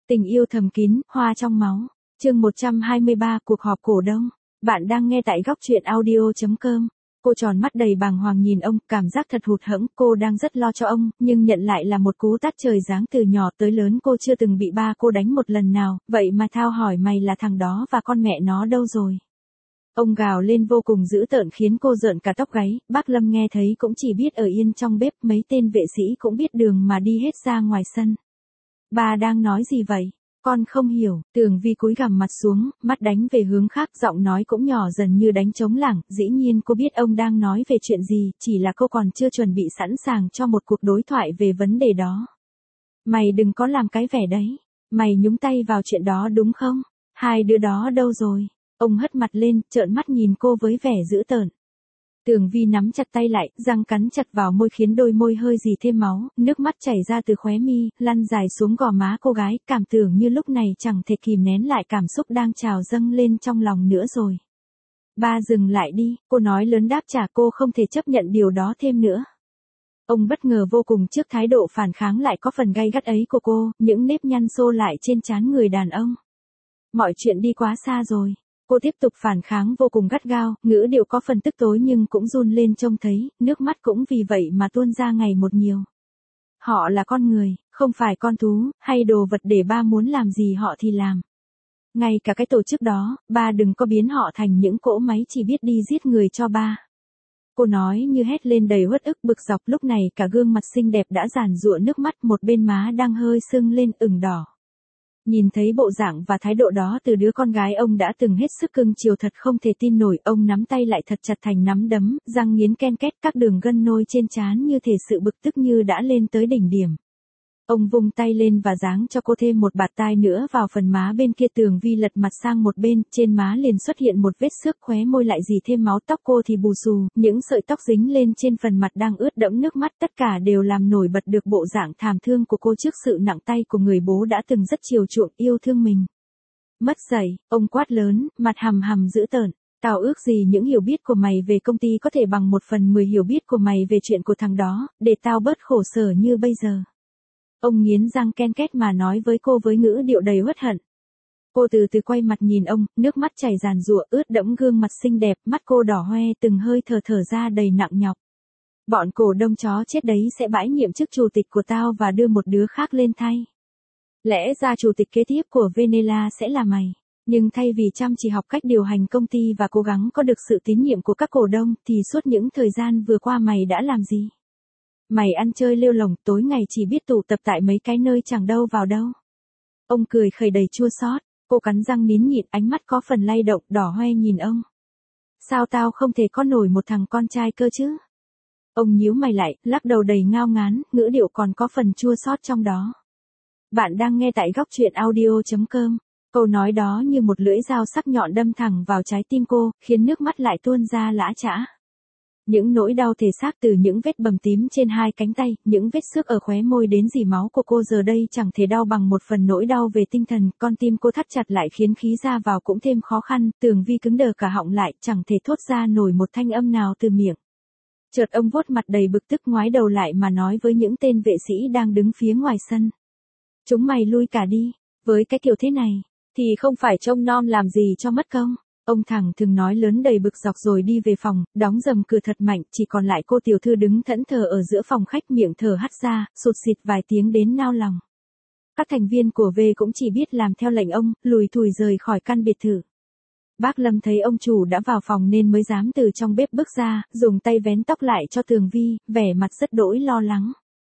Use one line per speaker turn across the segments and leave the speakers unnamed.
Tình yêu thầm kín, hoa trong máu. Chương 123, cuộc họp cổ đông. Bạn đang nghe tại góc truyện audio.com. Cô tròn mắt đầy bàng hoàng nhìn ông, cảm giác thật hụt hẫng, cô đang rất lo cho ông, nhưng nhận lại là một cú tát trời giáng từ nhỏ tới lớn cô chưa từng bị ba cô đánh một lần nào, vậy mà Thao hỏi mày là thằng đó và con mẹ nó đâu rồi? Ông gào lên vô cùng dữ tợn khiến cô rợn cả tóc gáy, bác Lâm nghe thấy cũng chỉ biết ở yên trong bếp, mấy tên vệ sĩ cũng biết đường mà đi hết ra ngoài sân. Ba đang nói gì vậy? Con không hiểu. Tường Vi cúi gằm mặt xuống, mắt đánh về hướng khác, giọng nói cũng nhỏ dần như đánh trống lảng, dĩ nhiên cô biết ông đang nói về chuyện gì, chỉ là cô còn chưa chuẩn bị sẵn sàng cho một cuộc đối thoại về vấn đề đó. Mày đừng có làm cái vẻ đấy. Mày nhúng tay vào chuyện đó đúng không? Hai đứa đó đâu rồi? Ông hất mặt lên, trợn mắt nhìn cô với vẻ dữ tợn. Tường Vi nắm chặt tay lại, răng cắn chặt vào môi khiến đôi môi hơi rỉ thêm máu, nước mắt chảy ra từ khóe mi, lăn dài xuống gò má cô gái, cảm tưởng như lúc này chẳng thể kìm nén lại cảm xúc đang trào dâng lên trong lòng nữa rồi. Ba dừng lại đi, cô nói lớn đáp trả, cô không thể chấp nhận điều đó thêm nữa. Ông bất ngờ vô cùng trước thái độ phản kháng lại có phần gay gắt ấy của cô, những nếp nhăn xô lại trên trán người đàn ông. Mọi chuyện đi quá xa rồi. Cô tiếp tục phản kháng vô cùng gắt gao, ngữ điệu có phần tức tối nhưng cũng run lên trông thấy, nước mắt cũng vì vậy mà tuôn ra ngày một nhiều. Họ là con người, không phải con thú, hay đồ vật để ba muốn làm gì họ thì làm. Ngay cả cái tổ chức đó, ba đừng có biến họ thành những cỗ máy chỉ biết đi giết người cho ba. Cô nói như hét lên đầy uất ức bực dọc, lúc này cả gương mặt xinh đẹp đã giàn giụa nước mắt, một bên má đang hơi sưng lên ửng đỏ. Nhìn thấy bộ dạng và thái độ đó từ đứa con gái ông đã từng hết sức cưng chiều thật không thể tin nổi, ông nắm tay lại thật chặt thành nắm đấm, răng nghiến ken két, các đường gân nôi trên trán như thể sự bực tức như đã lên tới đỉnh điểm. Ông vung tay lên và giáng cho cô thêm một bạt tai nữa vào phần má bên kia. Tường Vi lật mặt sang một bên, trên má liền xuất hiện một vết xước, khóe môi lại rỉ thêm máu, tóc cô thì bù xù, những sợi tóc dính lên trên phần mặt đang ướt đẫm nước mắt, tất cả đều làm nổi bật được bộ dạng thảm thương của cô trước sự nặng tay của người bố đã từng rất chiều chuộng yêu thương mình. Mất dạy, ông quát lớn, mặt hằm hằm dữ tợn. Tao ước gì những hiểu biết của mày về công ty có thể bằng 1/10 hiểu biết của mày về chuyện của thằng đó, để tao bớt khổ sở như bây giờ. Ông nghiến răng ken két mà nói với cô với ngữ điệu đầy uất hận. Cô từ từ quay mặt nhìn ông, nước mắt chảy ràn rụa ướt đẫm gương mặt xinh đẹp, mắt cô đỏ hoe, từng hơi thở ra đầy nặng nhọc. Bọn cổ đông chó chết đấy sẽ bãi nhiệm chức chủ tịch của tao và đưa một đứa khác lên thay. Lẽ ra chủ tịch kế tiếp của Venela sẽ là mày. Nhưng thay vì chăm chỉ học cách điều hành công ty và cố gắng có được sự tín nhiệm của các cổ đông, thì suốt những thời gian vừa qua mày đã làm gì? Mày ăn chơi lêu lổng, tối ngày chỉ biết tụ tập tại mấy cái nơi chẳng đâu vào đâu. Ông cười khẩy đầy chua xót, cô cắn răng nín nhịn, ánh mắt có phần lay động, đỏ hoe nhìn ông. Sao tao không thể có nổi một thằng con trai cơ chứ? Ông nhíu mày lại, lắc đầu đầy ngao ngán, ngữ điệu còn có phần chua xót trong đó. Bạn đang nghe tại góc truyện audio.com. Câu nói đó như một lưỡi dao sắc nhọn đâm thẳng vào trái tim cô, khiến nước mắt lại tuôn ra lã chã. Những nỗi đau thể xác từ những vết bầm tím trên hai cánh tay, những vết xước ở khóe môi đến rỉ máu của cô giờ đây chẳng thể đau bằng một phần nỗi đau về tinh thần, con tim cô thắt chặt lại khiến khí ra vào cũng thêm khó khăn, Tường Vi cứng đờ cả họng lại, chẳng thể thốt ra nổi một thanh âm nào từ miệng. Chợt ông vuốt mặt đầy bực tức ngoái đầu lại mà nói với những tên vệ sĩ đang đứng phía ngoài sân. Chúng mày lui cả đi, với cái kiểu thế này, thì không phải trông nom làm gì cho mất công. Ông thẳng thừng nói lớn đầy bực dọc rồi đi về phòng, đóng rầm cửa thật mạnh, chỉ còn lại cô tiểu thư đứng thẫn thờ ở giữa phòng khách, miệng thở hắt ra, sụt sịt vài tiếng đến nao lòng. Các thành viên của V cũng chỉ biết làm theo lệnh ông, lùi thủi rời khỏi căn biệt thự. Bác Lâm thấy ông chủ đã vào phòng nên mới dám từ trong bếp bước ra, dùng tay vén tóc lại cho Tường Vi, vẻ mặt rất đỗi lo lắng.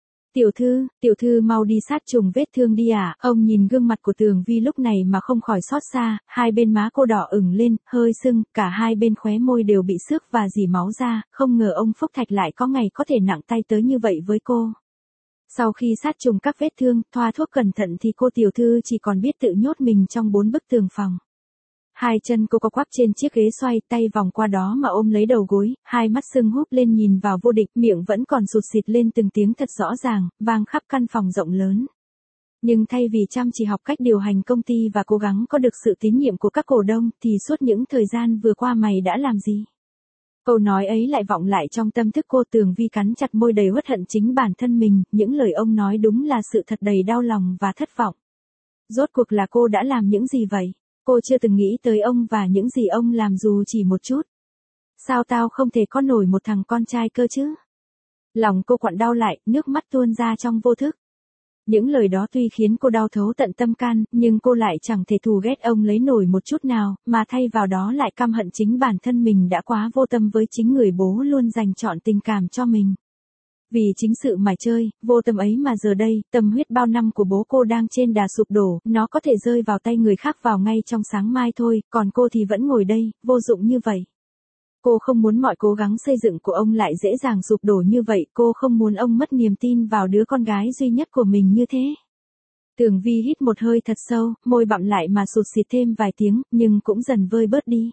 Tiểu thư mau đi sát trùng vết thương đi à, ông nhìn gương mặt của Tường Vi lúc này mà không khỏi xót xa, hai bên má cô đỏ ửng lên, hơi sưng, cả hai bên khóe môi đều bị xước và rỉ máu ra, không ngờ ông Phúc Thạch lại có ngày có thể nặng tay tới như vậy với cô. Sau khi sát trùng các vết thương, thoa thuốc cẩn thận thì cô tiểu thư chỉ còn biết tự nhốt mình trong 4 bức tường phòng. Hai chân cô co quắp trên chiếc ghế xoay, tay vòng qua đó mà ôm lấy đầu gối, hai mắt sưng húp lên nhìn vào vô địch, miệng vẫn còn sụt sịt lên từng tiếng thật rõ ràng, vang khắp căn phòng rộng lớn. Nhưng thay vì chăm chỉ học cách điều hành công ty và cố gắng có được sự tín nhiệm của các cổ đông, thì suốt những thời gian vừa qua mày đã làm gì? Câu nói ấy lại vọng lại trong tâm thức cô. Tường Vi cắn chặt môi đầy uất hận chính bản thân mình, những lời ông nói đúng là sự thật đầy đau lòng và thất vọng. Rốt cuộc là cô đã làm những gì vậy? Cô chưa từng nghĩ tới ông và những gì ông làm dù chỉ một chút. Sao tao không thể có nổi một thằng con trai cơ chứ? Lòng cô quặn đau lại, nước mắt tuôn ra trong vô thức. Những lời đó tuy khiến cô đau thấu tận tâm can, nhưng cô lại chẳng thể thù ghét ông lấy nổi một chút nào, mà thay vào đó lại căm hận chính bản thân mình đã quá vô tâm với chính người bố luôn dành trọn tình cảm cho mình. Vì chính sự mải chơi, vô tâm ấy mà giờ đây, tâm huyết bao năm của bố cô đang trên đà sụp đổ, nó có thể rơi vào tay người khác vào ngay trong sáng mai thôi, còn cô thì vẫn ngồi đây, vô dụng như vậy. Cô không muốn mọi cố gắng xây dựng của ông lại dễ dàng sụp đổ như vậy, cô không muốn ông mất niềm tin vào đứa con gái duy nhất của mình như thế. Tường Vi hít một hơi thật sâu, môi bặm lại mà sụt sịt thêm vài tiếng, nhưng cũng dần vơi bớt đi.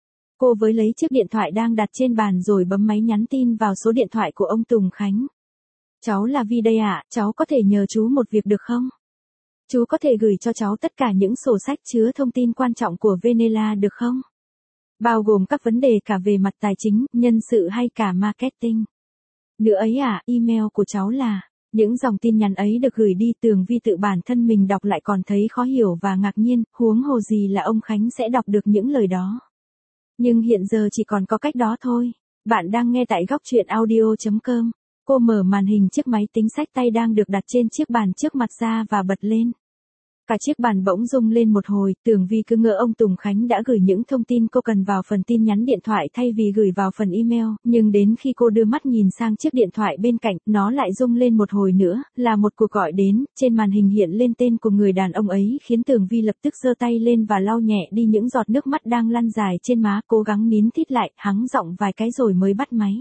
Cô với lấy chiếc điện thoại đang đặt trên bàn rồi bấm máy nhắn tin vào số điện thoại của ông Tùng Khánh. Cháu là Vi đây ạ, cháu có thể nhờ chú một việc được không? Chú có thể gửi cho cháu tất cả những sổ sách chứa thông tin quan trọng của Venela được không? Bao gồm các vấn đề cả về mặt tài chính, nhân sự hay cả marketing. Nữa ấy email của cháu là... Những dòng tin nhắn ấy được gửi đi Tường Vi tự bản thân mình đọc lại còn thấy khó hiểu và ngạc nhiên, huống hồ gì là ông Khánh sẽ đọc được những lời đó. Nhưng hiện giờ chỉ còn có cách đó thôi. Bạn đang nghe tại góc truyện audio.com. Cô mở màn hình chiếc máy tính xách tay đang được đặt trên chiếc bàn trước mặt ra và bật lên. Cả chiếc bàn bỗng rung lên một hồi, Tường Vi cứ ngỡ ông Tùng Khánh đã gửi những thông tin cô cần vào phần tin nhắn điện thoại thay vì gửi vào phần email, nhưng đến khi cô đưa mắt nhìn sang chiếc điện thoại bên cạnh, nó lại rung lên một hồi nữa, là một cuộc gọi đến, trên màn hình hiện lên tên của người đàn ông ấy khiến Tường Vi lập tức giơ tay lên và lau nhẹ đi những giọt nước mắt đang lăn dài trên má, cố gắng nín thít lại, hắng giọng vài cái rồi mới bắt máy.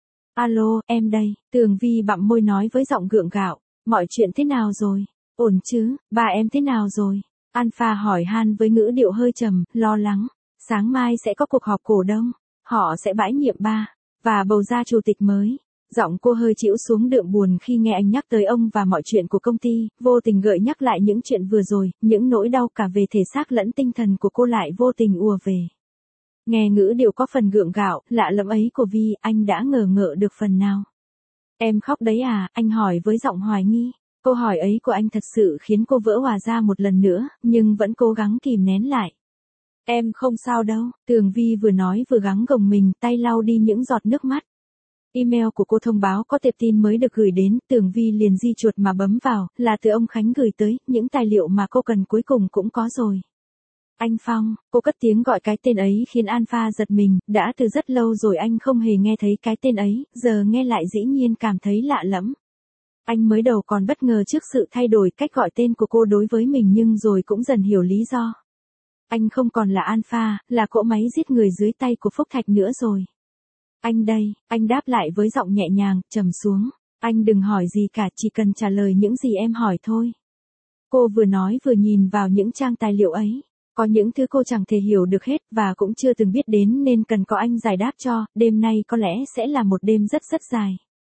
Alo, em đây, Tường Vi bặm môi nói với giọng gượng gạo, mọi chuyện thế nào rồi? Ổn chứ, ba em thế nào rồi? Alpha hỏi han với ngữ điệu hơi trầm, lo lắng. Sáng mai sẽ có cuộc họp cổ đông. Họ sẽ bãi nhiệm ba, và bầu ra chủ tịch mới. Giọng cô hơi chĩu xuống đượm buồn khi nghe anh nhắc tới ông và mọi chuyện của công ty, vô tình gợi nhắc lại những chuyện vừa rồi, những nỗi đau cả về thể xác lẫn tinh thần của cô lại vô tình ùa về. Nghe ngữ điệu có phần gượng gạo, lạ lẫm ấy của Vi, anh đã ngờ ngợ được phần nào. Em khóc đấy à, anh hỏi với giọng hoài nghi. Câu hỏi ấy của anh thật sự khiến cô vỡ òa ra một lần nữa, nhưng vẫn cố gắng kìm nén lại. Em không sao đâu, Tường Vi vừa nói vừa gắng gồng mình, tay lau đi những giọt nước mắt. Email của cô thông báo có tệp tin mới được gửi đến, Tường Vi liền di chuột mà bấm vào, là từ ông Khánh gửi tới, những tài liệu mà cô cần cuối cùng cũng có rồi. Anh Phong, cô cất tiếng gọi cái tên ấy khiến Alpha giật mình, đã từ rất lâu rồi anh không hề nghe thấy cái tên ấy, giờ nghe lại dĩ nhiên cảm thấy lạ lẫm. Anh mới đầu còn bất ngờ trước sự thay đổi cách gọi tên của cô đối với mình nhưng rồi cũng dần hiểu lý do. Anh không còn là Alpha, là cỗ máy giết người dưới tay của Phúc Thạch nữa rồi. Anh đây, anh đáp lại với giọng nhẹ nhàng, trầm xuống. Anh đừng hỏi gì cả, chỉ cần trả lời những gì em hỏi thôi. Cô vừa nói vừa nhìn vào những trang tài liệu ấy. Có những thứ cô chẳng thể hiểu được hết và cũng chưa từng biết đến nên cần có anh giải đáp cho, đêm nay có lẽ sẽ là một đêm rất rất dài.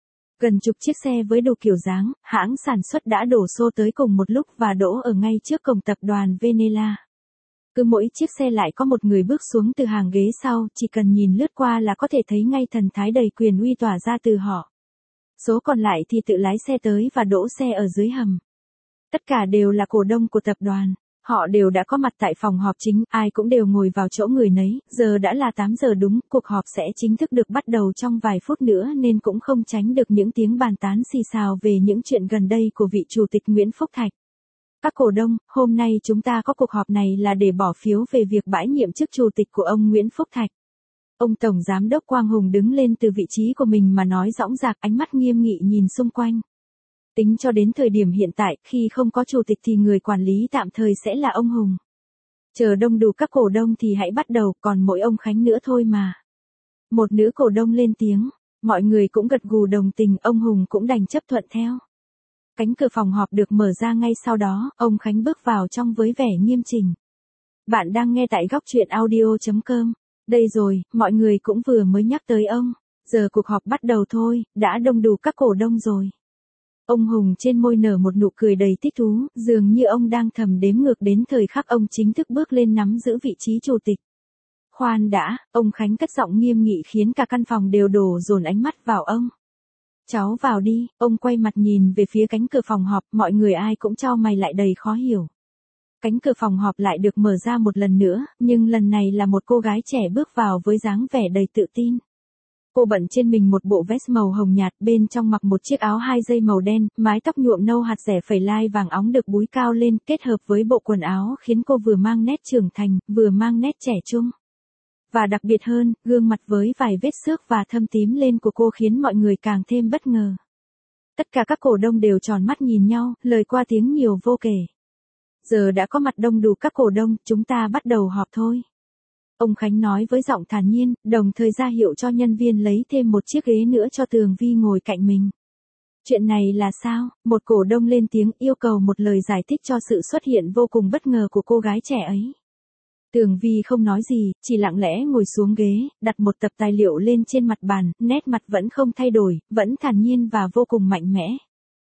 Gần chục chiếc xe với đủ kiểu dáng, hãng sản xuất đã đổ xô tới cùng một lúc và đỗ ở ngay trước cổng tập đoàn Venela. Cứ mỗi chiếc xe lại có một người bước xuống từ hàng ghế sau, chỉ cần nhìn lướt qua là có thể thấy ngay thần thái đầy quyền uy tỏa ra từ họ. Số còn lại thì tự lái xe tới và đỗ xe ở dưới hầm. Tất cả đều là cổ đông của tập đoàn. Họ đều đã có mặt tại phòng họp chính, ai cũng đều ngồi vào chỗ người nấy, giờ đã là 8 giờ đúng, cuộc họp sẽ chính thức được bắt đầu trong vài phút nữa nên cũng không tránh được những tiếng bàn tán xì xào về những chuyện gần đây của vị chủ tịch Nguyễn Phúc Thạch. Các cổ đông, hôm nay chúng ta có cuộc họp này là để bỏ phiếu về việc bãi nhiệm chức chủ tịch của ông Nguyễn Phúc Thạch. Ông Tổng Giám đốc Quang Hùng đứng lên từ vị trí của mình mà nói dõng dạc, ánh mắt nghiêm nghị nhìn xung quanh. Tính cho đến thời điểm hiện tại, khi không có chủ tịch thì người quản lý tạm thời sẽ là ông Hùng. Chờ đông đủ các cổ đông thì hãy bắt đầu, còn mỗi ông Khánh nữa thôi mà. Một nữ cổ đông lên tiếng, mọi người cũng gật gù đồng tình, ông Hùng cũng đành chấp thuận theo. Cánh cửa phòng họp được mở ra ngay sau đó, ông Khánh bước vào trong với vẻ nghiêm chỉnh. Bạn đang nghe tại góc truyện audio.com. Đây rồi, mọi người cũng vừa mới nhắc tới ông. Giờ cuộc họp bắt đầu thôi, đã đông đủ các cổ đông rồi. Ông Hùng trên môi nở một nụ cười đầy thích thú, dường như ông đang thầm đếm ngược đến thời khắc ông chính thức bước lên nắm giữ vị trí chủ tịch. Khoan đã, ông Khánh cất giọng nghiêm nghị khiến cả căn phòng đều đổ dồn ánh mắt vào ông. Cháu vào đi, ông quay mặt nhìn về phía cánh cửa phòng họp, mọi người ai cũng chau mày lại đầy khó hiểu. Cánh cửa phòng họp lại được mở ra một lần nữa, nhưng lần này là một cô gái trẻ bước vào với dáng vẻ đầy tự tin. Cô bận trên mình một bộ vest màu hồng nhạt, bên trong mặc một chiếc áo 2 dây màu đen, mái tóc nhuộm nâu hạt rẻ phẩy lai vàng óng được búi cao lên, kết hợp với bộ quần áo khiến cô vừa mang nét trưởng thành, vừa mang nét trẻ trung. Và đặc biệt hơn, gương mặt với vài vết xước và thâm tím lên của cô khiến mọi người càng thêm bất ngờ. Tất cả các cổ đông đều tròn mắt nhìn nhau, lời qua tiếng nhiều vô kể. Giờ đã có mặt đông đủ các cổ đông, chúng ta bắt đầu họp thôi. Ông Khánh nói với giọng thản nhiên, đồng thời ra hiệu cho nhân viên lấy thêm một chiếc ghế nữa cho Tường Vi ngồi cạnh mình. Chuyện này là sao? Một cổ đông lên tiếng yêu cầu một lời giải thích cho sự xuất hiện vô cùng bất ngờ của cô gái trẻ ấy. Tường Vi không nói gì, chỉ lặng lẽ ngồi xuống ghế, đặt một tập tài liệu lên trên mặt bàn, nét mặt vẫn không thay đổi, vẫn thản nhiên và vô cùng mạnh mẽ.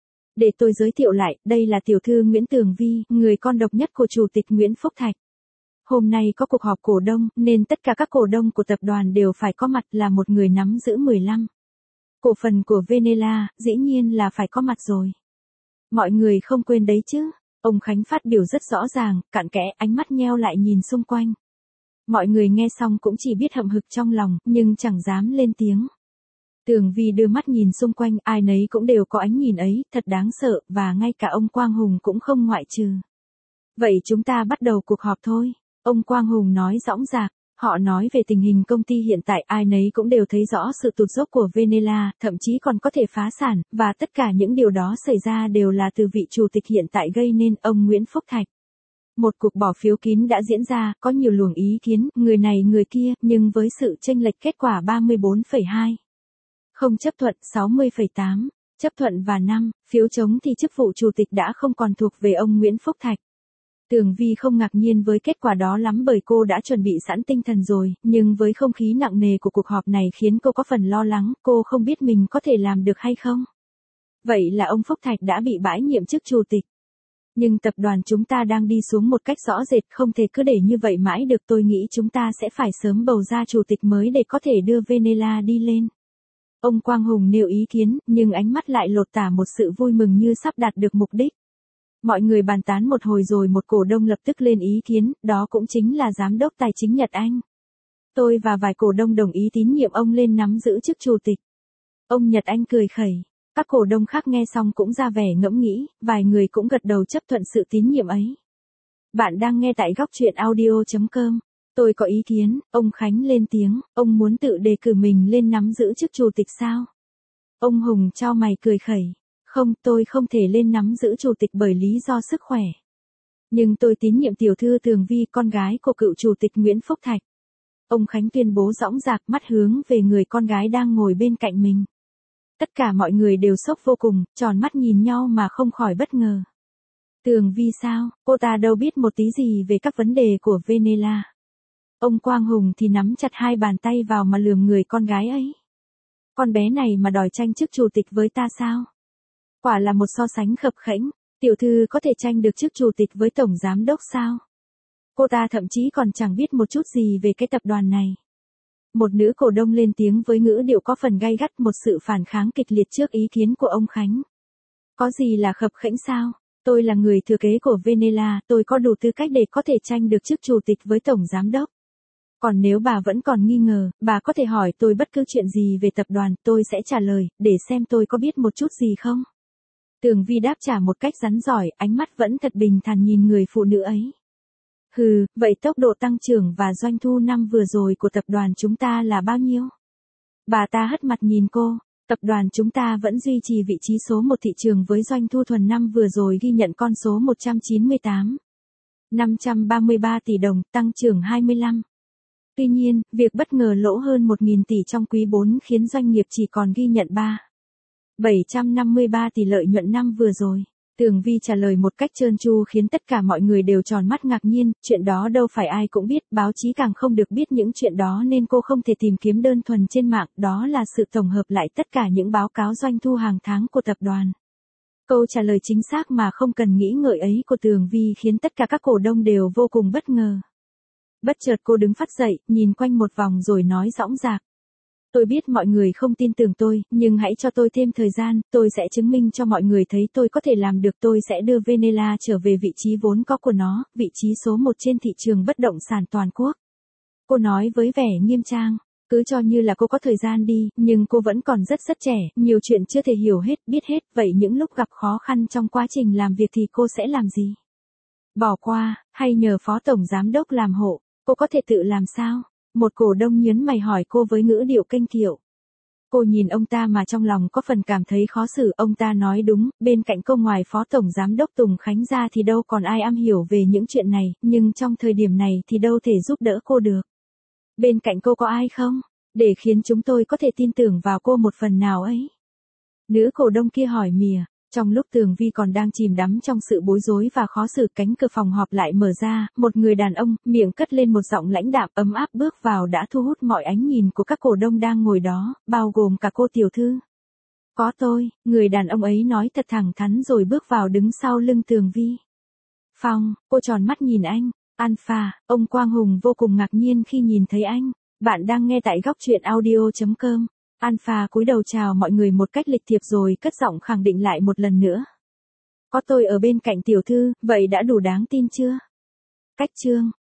Để tôi giới thiệu lại, đây là tiểu thư Nguyễn Tường Vi, người con độc nhất của Chủ tịch Nguyễn Phúc Thạch. Hôm nay có cuộc họp cổ đông, nên tất cả các cổ đông của tập đoàn đều phải có mặt, là một người nắm giữ 15. Cổ phần của Venela, dĩ nhiên là phải có mặt rồi. Mọi người không quên đấy chứ. Ông Khánh phát biểu rất rõ ràng, cặn kẽ, ánh mắt nheo lại nhìn xung quanh. Mọi người nghe xong cũng chỉ biết hậm hực trong lòng, nhưng chẳng dám lên tiếng. Tường Vi đưa mắt nhìn xung quanh, ai nấy cũng đều có ánh nhìn ấy, thật đáng sợ, và ngay cả ông Quang Hùng cũng không ngoại trừ. Vậy chúng ta bắt đầu cuộc họp thôi. Ông Quang Hùng nói dõng dạc, họ nói về tình hình công ty hiện tại, ai nấy cũng đều thấy rõ sự tụt dốc của Venela, thậm chí còn có thể phá sản, và tất cả những điều đó xảy ra đều là từ vị chủ tịch hiện tại gây nên, ông Nguyễn Phúc Thạch. Một cuộc bỏ phiếu kín đã diễn ra, có nhiều luồng ý kiến, người này người kia, nhưng với sự chênh lệch kết quả 34,2. Không chấp thuận 60,8, chấp thuận và 5, phiếu chống thì chức vụ chủ tịch đã không còn thuộc về ông Nguyễn Phúc Thạch. Tường Vi không ngạc nhiên với kết quả đó lắm bởi cô đã chuẩn bị sẵn tinh thần rồi, nhưng với không khí nặng nề của cuộc họp này khiến cô có phần lo lắng, cô không biết mình có thể làm được hay không. Vậy là ông Phúc Thạch đã bị bãi nhiệm chức chủ tịch. Nhưng tập đoàn chúng ta đang đi xuống một cách rõ rệt, không thể cứ để như vậy mãi được, tôi nghĩ chúng ta sẽ phải sớm bầu ra chủ tịch mới để có thể đưa Venela đi lên. Ông Quang Hùng nêu ý kiến, nhưng ánh mắt lại lột tả một sự vui mừng như sắp đạt được mục đích. Mọi người bàn tán một hồi rồi một cổ đông lập tức lên ý kiến, đó cũng chính là giám đốc tài chính Nhật Anh. Tôi và vài cổ đông đồng ý tín nhiệm ông lên nắm giữ chức chủ tịch. Ông Nhật Anh cười khẩy. Các cổ đông khác nghe xong cũng ra vẻ ngẫm nghĩ, vài người cũng gật đầu chấp thuận sự tín nhiệm ấy. Bạn đang nghe tại góc truyện audio.com. Tôi có ý kiến, ông Khánh lên tiếng, ông muốn tự đề cử mình lên nắm giữ chức chủ tịch sao? Ông Hùng chau mày cười khẩy. Không, tôi không thể lên nắm giữ chủ tịch bởi lý do sức khỏe. Nhưng tôi tín nhiệm tiểu thư Tường Vi, con gái của cựu chủ tịch Nguyễn Phúc Thạch. Ông Khánh tuyên bố dõng dạc, mắt hướng về người con gái đang ngồi bên cạnh mình. Tất cả mọi người đều sốc vô cùng, tròn mắt nhìn nhau mà không khỏi bất ngờ. Tường Vi sao, cô ta đâu biết một tí gì về các vấn đề của Venela. Ông Quang Hùng thì nắm chặt hai bàn tay vào mà lườm người con gái ấy. Con bé này mà đòi tranh chức chủ tịch với ta sao? Quả là một so sánh khập khẽnh, tiểu thư có thể tranh được chức chủ tịch với tổng giám đốc sao? Cô ta thậm chí còn chẳng biết một chút gì về cái tập đoàn này. Một nữ cổ đông lên tiếng với ngữ điệu có phần gay gắt, một sự phản kháng kịch liệt trước ý kiến của ông Khánh. Có gì là khập khẽnh sao? Tôi là người thừa kế của Venela, tôi có đủ tư cách để có thể tranh được chức chủ tịch với tổng giám đốc. Còn nếu bà vẫn còn nghi ngờ, bà có thể hỏi tôi bất cứ chuyện gì về tập đoàn, tôi sẽ trả lời, để xem tôi có biết một chút gì không. Tường Vi đáp trả một cách rắn giỏi, ánh mắt vẫn thật bình thản nhìn người phụ nữ ấy. Hừ, vậy tốc độ tăng trưởng và doanh thu năm vừa rồi của tập đoàn chúng ta là bao nhiêu? Bà ta hất mặt nhìn cô, tập đoàn chúng ta vẫn duy trì vị trí số 1 thị trường với doanh thu thuần năm vừa rồi ghi nhận con số 198,533 tỷ đồng, tăng trưởng 25. Tuy nhiên, việc bất ngờ lỗ hơn 1.000 tỷ trong quý 4 khiến doanh nghiệp chỉ còn ghi nhận 753 tỷ lợi nhuận năm vừa rồi. Tường Vi trả lời một cách trơn tru khiến tất cả mọi người đều tròn mắt ngạc nhiên, chuyện đó đâu phải ai cũng biết, báo chí càng không được biết những chuyện đó nên cô không thể tìm kiếm đơn thuần trên mạng, đó là sự tổng hợp lại tất cả những báo cáo doanh thu hàng tháng của tập đoàn. Câu trả lời chính xác mà không cần nghĩ ngợi ấy của Tường Vi khiến tất cả các cổ đông đều vô cùng bất ngờ. Bất chợt cô đứng phắt dậy, nhìn quanh một vòng rồi nói dõng dạc. Tôi biết mọi người không tin tưởng tôi, nhưng hãy cho tôi thêm thời gian, tôi sẽ chứng minh cho mọi người thấy tôi có thể làm được. Tôi sẽ đưa Venela trở về vị trí vốn có của nó, vị trí số 1 trên thị trường bất động sản toàn quốc. Cô nói với vẻ nghiêm trang. Cứ cho như là cô có thời gian đi, nhưng cô vẫn còn rất trẻ, nhiều chuyện chưa thể hiểu hết, biết hết, vậy những lúc gặp khó khăn trong quá trình làm việc thì cô sẽ làm gì? Bỏ qua, hay nhờ phó tổng giám đốc làm hộ, cô có thể tự làm sao? Một cổ đông nhớn mày hỏi cô với ngữ điệu kênh kiệu. Cô nhìn ông ta mà trong lòng có phần cảm thấy khó xử, ông ta nói đúng, bên cạnh cô ngoài phó tổng giám đốc Tùng Khánh ra thì đâu còn ai am hiểu về những chuyện này, nhưng trong thời điểm này thì đâu thể giúp đỡ cô được. Bên cạnh cô có ai không? Để khiến chúng tôi có thể tin tưởng vào cô một phần nào ấy. Nữ cổ đông kia hỏi mỉa. Trong lúc Tường Vi còn đang chìm đắm trong sự bối rối và khó xử, cánh cửa phòng họp lại mở ra, một người đàn ông, miệng cất lên một giọng lãnh đạm ấm áp bước vào đã thu hút mọi ánh nhìn của các cổ đông đang ngồi đó, bao gồm cả cô tiểu thư. Có tôi, người đàn ông ấy nói thật thẳng thắn rồi bước vào đứng sau lưng Tường Vi. Phong, cô tròn mắt nhìn anh. Alpha, ông Quang Hùng vô cùng ngạc nhiên khi nhìn thấy anh. Bạn đang nghe tại góc truyện audio.com. Alpha cúi đầu chào mọi người một cách lịch thiệp rồi cất giọng khẳng định lại một lần nữa. Có tôi ở bên cạnh tiểu thư, vậy đã đủ đáng tin chưa? Cách chương